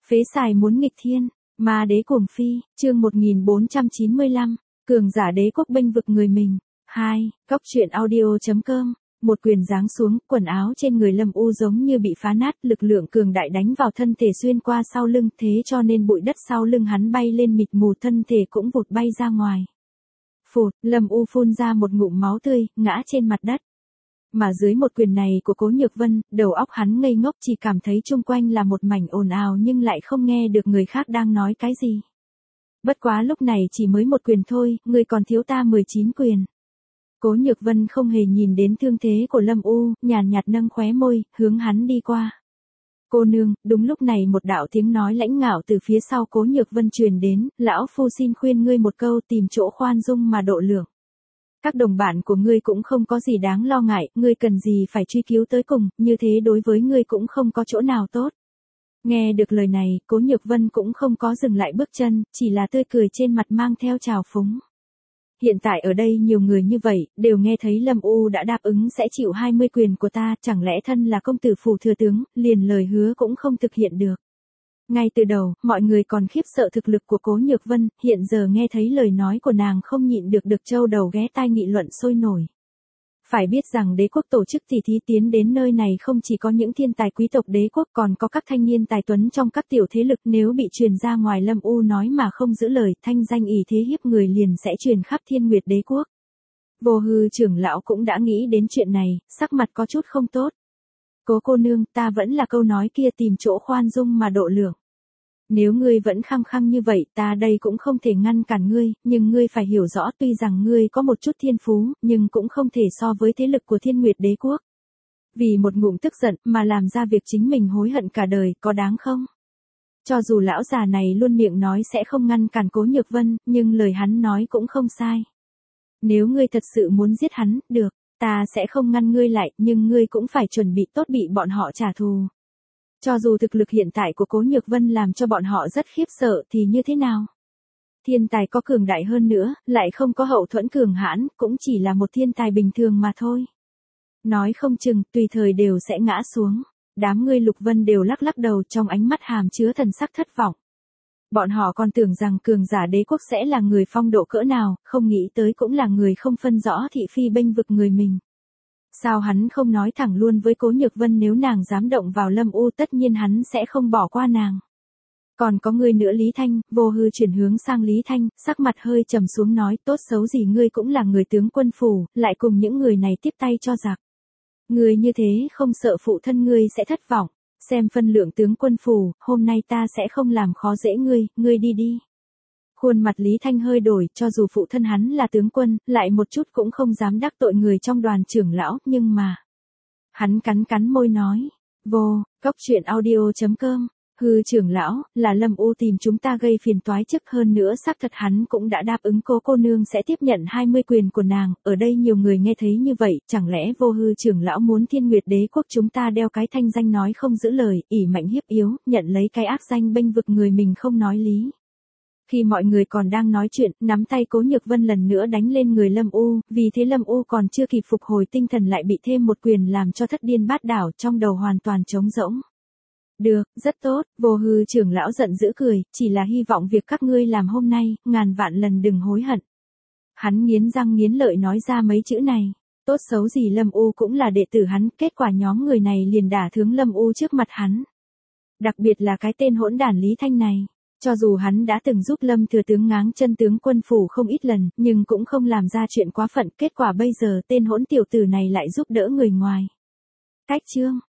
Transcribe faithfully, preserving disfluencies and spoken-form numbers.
Phế xài muốn nghịch thiên, ma đế cuồng phi, chương một nghìn bốn trăm chín mươi lăm, cường giả đế quốc bênh vực người mình. hai. Góc truyện audio.com. Một quyền giáng xuống, quần áo trên người Lâm U giống như bị phá nát, lực lượng cường đại đánh vào thân thể xuyên qua sau lưng, thế cho nên bụi đất sau lưng hắn bay lên mịt mù, thân thể cũng vụt bay ra ngoài. Phụt, Lâm U phun ra một ngụm máu tươi, ngã trên mặt đất. Mà dưới một quyền này của Cố Nhược Vân, đầu óc hắn ngây ngốc, chỉ cảm thấy chung quanh là một mảnh ồn ào nhưng lại không nghe được người khác đang nói cái gì. Bất quá lúc này chỉ mới một quyền thôi, ngươi còn thiếu ta mười chín quyền. Cố Nhược Vân không hề nhìn đến thương thế của Lâm U, nhàn nhạt nâng khóe môi, hướng hắn đi qua. Cô nương, đúng lúc này một đạo tiếng nói lãnh ngạo từ phía sau Cố Nhược Vân truyền đến, lão phu xin khuyên ngươi một câu, tìm chỗ khoan dung mà độ lượng. Các đồng bạn của ngươi cũng không có gì đáng lo ngại, ngươi cần gì phải truy cứu tới cùng, như thế đối với ngươi cũng không có chỗ nào tốt. Nghe được lời này, Cố Nhược Vân cũng không có dừng lại bước chân, chỉ là tươi cười trên mặt mang theo trào phúng. Hiện tại ở đây nhiều người như vậy, đều nghe thấy Lâm U đã đáp ứng sẽ chịu hai mươi quyền của ta, chẳng lẽ thân là công tử phủ thừa tướng, liền lời hứa cũng không thực hiện được. Ngay từ đầu, mọi người còn khiếp sợ thực lực của Cố Nhược Vân, hiện giờ nghe thấy lời nói của nàng không nhịn được được châu đầu ghé tai nghị luận sôi nổi. Phải biết rằng đế quốc tổ chức tỷ thí tiến đến nơi này không chỉ có những thiên tài quý tộc đế quốc, còn có các thanh niên tài tuấn trong các tiểu thế lực, nếu bị truyền ra ngoài Lâm U nói mà không giữ lời, thanh danh ỷ thế hiếp người liền sẽ truyền khắp Thiên Nguyệt đế quốc. Vô Hư trưởng lão cũng đã nghĩ đến chuyện này, sắc mặt có chút không tốt. Cố cô nương, ta vẫn là câu nói kia, tìm chỗ khoan dung mà độ lượng. Nếu ngươi vẫn khăng khăng như vậy, ta đây cũng không thể ngăn cản ngươi, nhưng ngươi phải hiểu rõ, tuy rằng ngươi có một chút thiên phú, nhưng cũng không thể so với thế lực của Thiên Nguyệt đế quốc. Vì một ngụm tức giận mà làm ra việc chính mình hối hận cả đời, có đáng không? Cho dù lão già này luôn miệng nói sẽ không ngăn cản Cố Nhược Vân, nhưng lời hắn nói cũng không sai. Nếu ngươi thật sự muốn giết hắn, được, ta sẽ không ngăn ngươi lại, nhưng ngươi cũng phải chuẩn bị tốt bị bọn họ trả thù. Cho dù thực lực hiện tại của Cố Nhược Vân làm cho bọn họ rất khiếp sợ thì như thế nào? Thiên tài có cường đại hơn nữa, lại không có hậu thuẫn cường hãn, cũng chỉ là một thiên tài bình thường mà thôi. Nói không chừng, tùy thời đều sẽ ngã xuống. Đám ngươi Lục Vân đều lắc lắc đầu, trong ánh mắt hàm chứa thần sắc thất vọng. Bọn họ còn tưởng rằng cường giả đế quốc sẽ là người phong độ cỡ nào, không nghĩ tới cũng là người không phân rõ thị phi bênh vực người mình. Sao hắn không nói thẳng luôn với Cố Nhược Vân, nếu nàng dám động vào Lâm U tất nhiên hắn sẽ không bỏ qua nàng. Còn có người nữa Lý Thanh, Vô Hư chuyển hướng sang Lý Thanh, sắc mặt hơi trầm xuống nói, tốt xấu gì ngươi cũng là người tướng quân phủ, lại cùng những người này tiếp tay cho giặc. Ngươi như thế không sợ phụ thân ngươi sẽ thất vọng, xem phân lượng tướng quân phủ, hôm nay ta sẽ không làm khó dễ ngươi, ngươi đi đi. Khuôn mặt Lý Thanh hơi đổi, cho dù phụ thân hắn là tướng quân, lại một chút cũng không dám đắc tội người trong đoàn trưởng lão, nhưng mà... Hắn cắn cắn môi nói, vô, góc truyện audio.com, hư trưởng lão, là Lâm U tìm chúng ta gây phiền toái, chức hơn nữa xác thật hắn cũng đã đáp ứng Cố cô nương sẽ tiếp nhận hai mươi quyền của nàng, ở đây nhiều người nghe thấy như vậy, chẳng lẽ Vô Hư trưởng lão muốn Thiên Nguyệt đế quốc chúng ta đeo cái thanh danh nói không giữ lời, ỷ mạnh hiếp yếu, nhận lấy cái ác danh bênh vực người mình không nói lý. Khi mọi người còn đang nói chuyện, nắm tay Cố Nhược Vân lần nữa đánh lên người Lâm U, vì thế Lâm U còn chưa kịp phục hồi tinh thần lại bị thêm một quyền làm cho thất điên bát đảo, trong đầu hoàn toàn trống rỗng. Được, rất tốt, Vô Hư trưởng lão giận dữ cười, chỉ là hy vọng việc các ngươi làm hôm nay, ngàn vạn lần đừng hối hận. Hắn nghiến răng nghiến lợi nói ra mấy chữ này, tốt xấu gì Lâm U cũng là đệ tử hắn, kết quả nhóm người này liền đả thương Lâm U trước mặt hắn. Đặc biệt là cái tên hỗn đản Lý Thanh này. Cho dù hắn đã từng giúp Lâm thừa tướng ngáng chân tướng quân phủ không ít lần, nhưng cũng không làm ra chuyện quá phận, kết quả bây giờ tên hỗn tiểu tử này lại giúp đỡ người ngoài. Cách chương